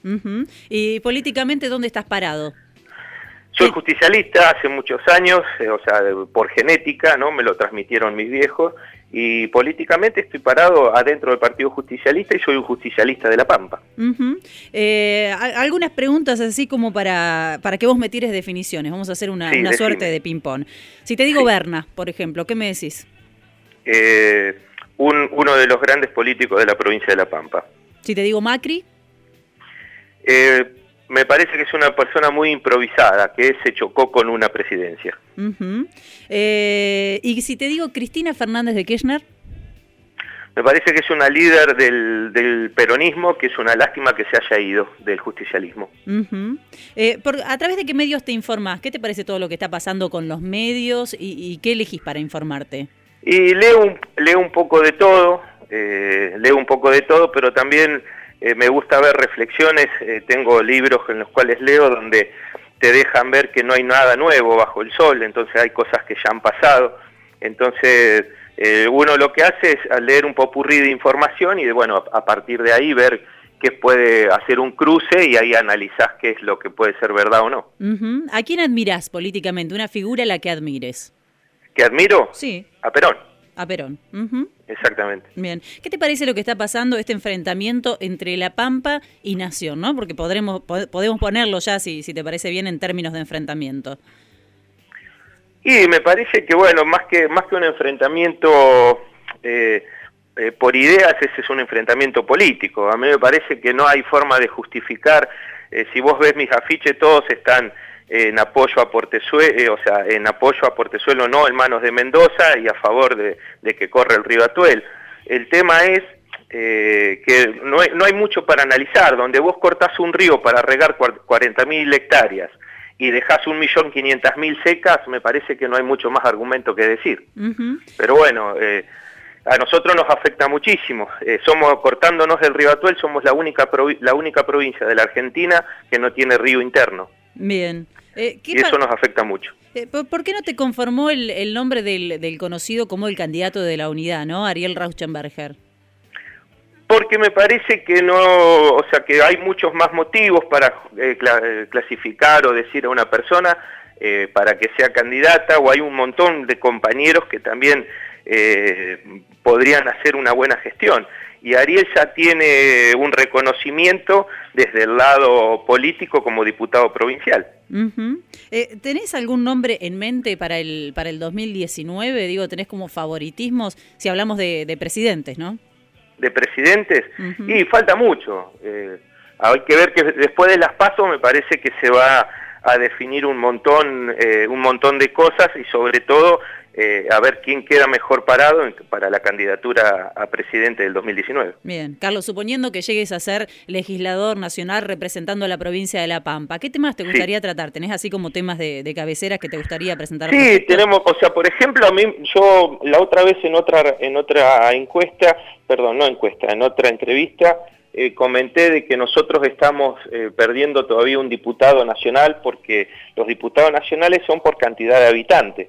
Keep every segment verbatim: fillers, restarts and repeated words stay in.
Uh-huh. ¿Y políticamente dónde estás parado? Soy justicialista hace muchos años, eh, o sea, por genética, ¿no? Me lo transmitieron mis viejos, y políticamente estoy parado adentro del Partido Justicialista y soy un justicialista de La Pampa. Uh-huh. eh, algunas preguntas así como para, para que vos me tires definiciones. Vamos a hacer una, Sí, una suerte de ping-pong. Si te digo sí. Berna, por ejemplo, ¿qué me decís? Eh, un, uno de los grandes políticos de la provincia de La Pampa. Si te digo Macri. Eh, me parece que es una persona muy improvisada, que se chocó con una presidencia. Uh-huh. eh, y si te digo Cristina Fernández de Kirchner. Me parece que es una líder del, del peronismo, que es una lástima que se haya ido del justicialismo. Uh-huh. eh, por, ¿A través de qué medios te informás? ¿Qué te parece todo lo que está pasando con los medios y, y qué elegís para informarte? Y leo un, leo un poco de todo, eh, leo un poco de todo, pero también eh, me gusta ver reflexiones. Eh, tengo libros en los cuales leo donde te dejan ver que no hay nada nuevo bajo el sol, entonces hay cosas que ya han pasado. Entonces eh, uno lo que hace es leer un popurrí de información y de, bueno, a partir de ahí ver qué puede hacer un cruce y ahí analizás qué es lo que puede ser verdad o no. Uh-huh. ¿A quién admirás políticamente? Una figura a la que admires. ¿Qué admiro? Sí. A Perón. A Perón. Uh-huh. Exactamente. Bien. ¿Qué te parece lo que está pasando, este enfrentamiento entre La Pampa y Nación, ¿no? Porque podremos, podemos ponerlo ya, si, si te parece bien, en términos de enfrentamiento. Y me parece que, bueno, más que, más que un enfrentamiento eh, eh, por ideas, ese es un enfrentamiento político. A mí me parece que no hay forma de justificar, eh, si vos ves mis afiches, todos están en apoyo a Portezuelo, eh, o sea, en apoyo a Portezuelo no, en manos de Mendoza, y a favor de, de que corre el río Atuel. El tema es eh, que no hay, no hay mucho para analizar. Donde vos cortás un río para regar cuarenta mil hectáreas y dejás un millón quinientas mil secas, me parece que no hay mucho más argumento que decir. Uh-huh. Pero bueno, eh, a nosotros nos afecta muchísimo. Eh, somos, cortándonos del río Atuel, somos la única, provi- la única provincia de la Argentina que no tiene río interno. Bien. Eh, ¿qué y eso nos afecta mucho. Eh, ¿Por qué no te conformó el, el nombre del, del conocido como el candidato de la unidad, ¿no? Ariel Rauschenberger. Porque me parece que no, o sea, que hay muchos más motivos para eh, cl- clasificar o decir a una persona eh, para que sea candidata, o hay un montón de compañeros que también eh, podrían hacer una buena gestión. Y Ariel ya tiene un reconocimiento desde el lado político como diputado provincial. Uh-huh. eh, ¿Tenés algún nombre en mente para el para el dos mil diecinueve? Digo, ¿tenés como favoritismos si hablamos de, de presidentes, no? De presidentes, uh-huh. Y falta mucho. Eh, hay que ver que después de las PASO me parece que se va a definir un montón, eh, un montón de cosas, y sobre todo eh, a ver quién queda mejor parado para la candidatura a presidente del dos mil diecinueve. Bien, Carlos, suponiendo que llegues a ser legislador nacional representando a la provincia de La Pampa, ¿qué temas te gustaría sí. tratar? ¿Tenés así como temas de, de cabeceras que te gustaría presentar? Sí, proyectos? Tenemos, o sea, por ejemplo, a mí, yo la otra vez en otra, en otra encuesta, perdón, no encuesta, en otra entrevista, Eh, comenté de que nosotros estamos eh, perdiendo todavía un diputado nacional, porque los diputados nacionales son por cantidad de habitantes.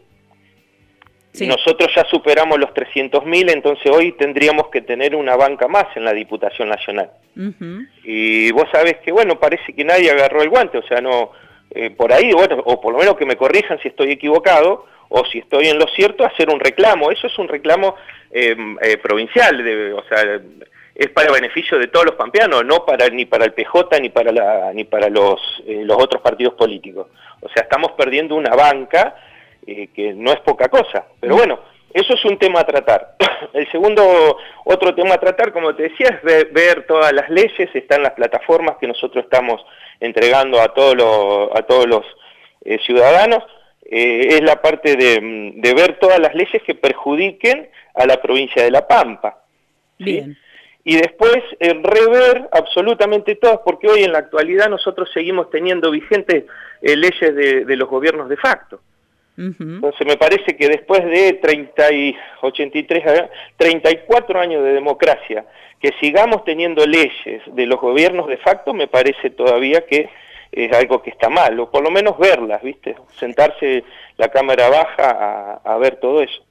Sí. Nosotros ya superamos los trescientos mil, entonces hoy tendríamos que tener una banca más en la Diputación Nacional. Uh-huh. Y vos sabés que, bueno, parece que nadie agarró el guante, o sea, no eh, por ahí, bueno, o por lo menos que me corrijan si estoy equivocado, o si estoy en lo cierto, hacer un reclamo. Eso es un reclamo eh, eh, provincial, de, o sea, es para beneficio de todos los pampeanos, no para ni para el P J ni para la ni para los eh, los otros partidos políticos. O sea, estamos perdiendo una banca eh, que no es poca cosa. Pero bueno, eso es un tema a tratar. El segundo, otro tema a tratar, como te decía, es ver, ver todas las leyes. Están las plataformas que nosotros estamos entregando a todos los a todos los eh, ciudadanos. Eh, es la parte de, de ver todas las leyes que perjudiquen a la provincia de La Pampa. ¿Sí? Bien. Y después eh, rever absolutamente todas, porque hoy en la actualidad nosotros seguimos teniendo vigentes eh, leyes de, de los gobiernos de facto. Uh-huh. Entonces me parece que después de treinta y ochenta y tres, treinta y cuatro años de democracia, que sigamos teniendo leyes de los gobiernos de facto, me parece todavía que es algo que está mal, o por lo menos verlas, ¿viste? Sentarse la cámara baja a, a ver todo eso.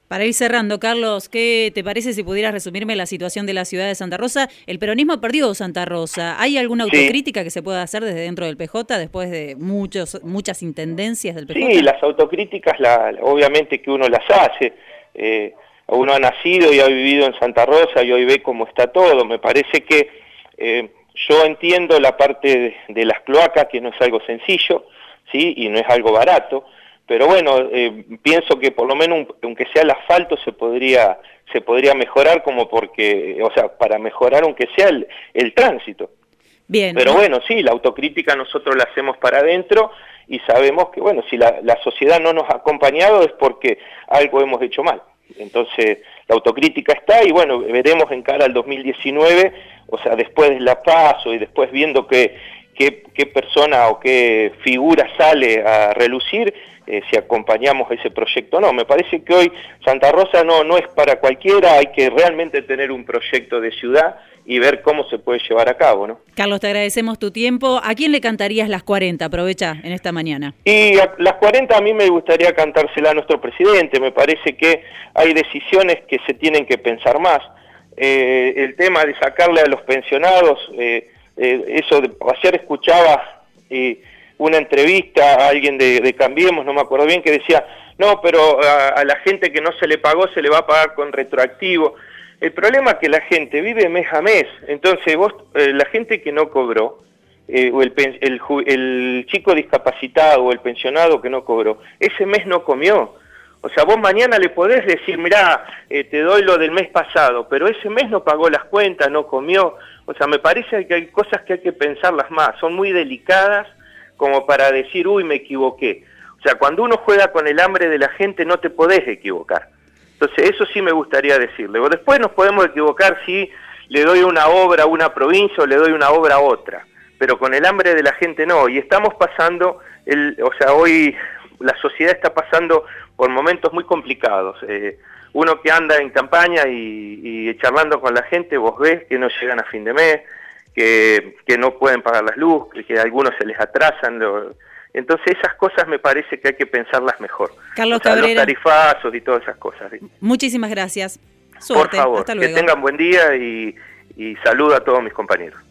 Para ir cerrando, Carlos, ¿qué te parece si pudieras resumirme la situación de la ciudad de Santa Rosa? El peronismo perdió Santa Rosa. ¿Hay alguna autocrítica sí. que se pueda hacer desde dentro del P J después de muchos muchas intendencias del P J? Sí, las autocríticas, la, obviamente que uno las hace. Eh, uno ha nacido y ha vivido en Santa Rosa y hoy ve cómo está todo. Me parece que eh, yo entiendo la parte de, de las cloacas, que no es algo sencillo, ¿sí? Y no es algo barato. Pero bueno, eh, pienso que por lo menos, un, aunque sea el asfalto, se podría se podría mejorar, como porque, o sea, para mejorar aunque sea el, el tránsito. Bien. Pero ¿no? bueno, sí, la autocrítica nosotros la hacemos para adentro y sabemos que, bueno, si la, la sociedad no nos ha acompañado es porque algo hemos hecho mal. Entonces, la autocrítica está y bueno, veremos en cara al dos mil diecinueve, o sea, después de la PASO y después viendo qué, qué, qué persona o qué figura sale a relucir, Eh, si acompañamos ese proyecto o no. Me parece que hoy Santa Rosa no, no es para cualquiera, hay que realmente tener un proyecto de ciudad y ver cómo se puede llevar a cabo, ¿no? Carlos, te agradecemos tu tiempo. ¿A quién le cantarías las cuarenta? Aprovecha en esta mañana. Y a, las cuarenta a mí me gustaría cantársela a nuestro presidente. Me parece que hay decisiones que se tienen que pensar más. Eh, el tema de sacarle a los pensionados, eh, eh, eso de, ayer escuchaba... Eh, una entrevista a alguien de, de Cambiemos, no me acuerdo bien, que decía, no, pero a, a la gente que no se le pagó se le va a pagar con retroactivo. El problema es que la gente vive mes a mes, entonces vos, eh, la gente que no cobró, eh, o el, el, el chico discapacitado o el pensionado que no cobró, ese mes no comió. O sea, vos mañana le podés decir, mirá, eh, te doy lo del mes pasado, pero ese mes no pagó las cuentas, no comió. O sea, me parece que hay cosas que hay que pensarlas más, son muy delicadas, como para decir, uy, me equivoqué. O sea, cuando uno juega con el hambre de la gente no te podés equivocar. Entonces, eso sí me gustaría decirle. O después nos podemos equivocar si le doy una obra a una provincia o le doy una obra a otra. Pero con el hambre de la gente no. Y estamos pasando, el, o sea, hoy la sociedad está pasando por momentos muy complicados. Eh, uno que anda en campaña y, y charlando con la gente, vos ves que no llegan a fin de mes, Que, que no pueden pagar las luces, que a algunos se les atrasan. Lo, entonces esas cosas me parece que hay que pensarlas mejor. Carlos o sea, Cabrera. Los tarifazos y todas esas cosas. ¿Sí? Muchísimas gracias. Suerte. Por favor, hasta luego. que tengan buen día y, y saludo a todos mis compañeros.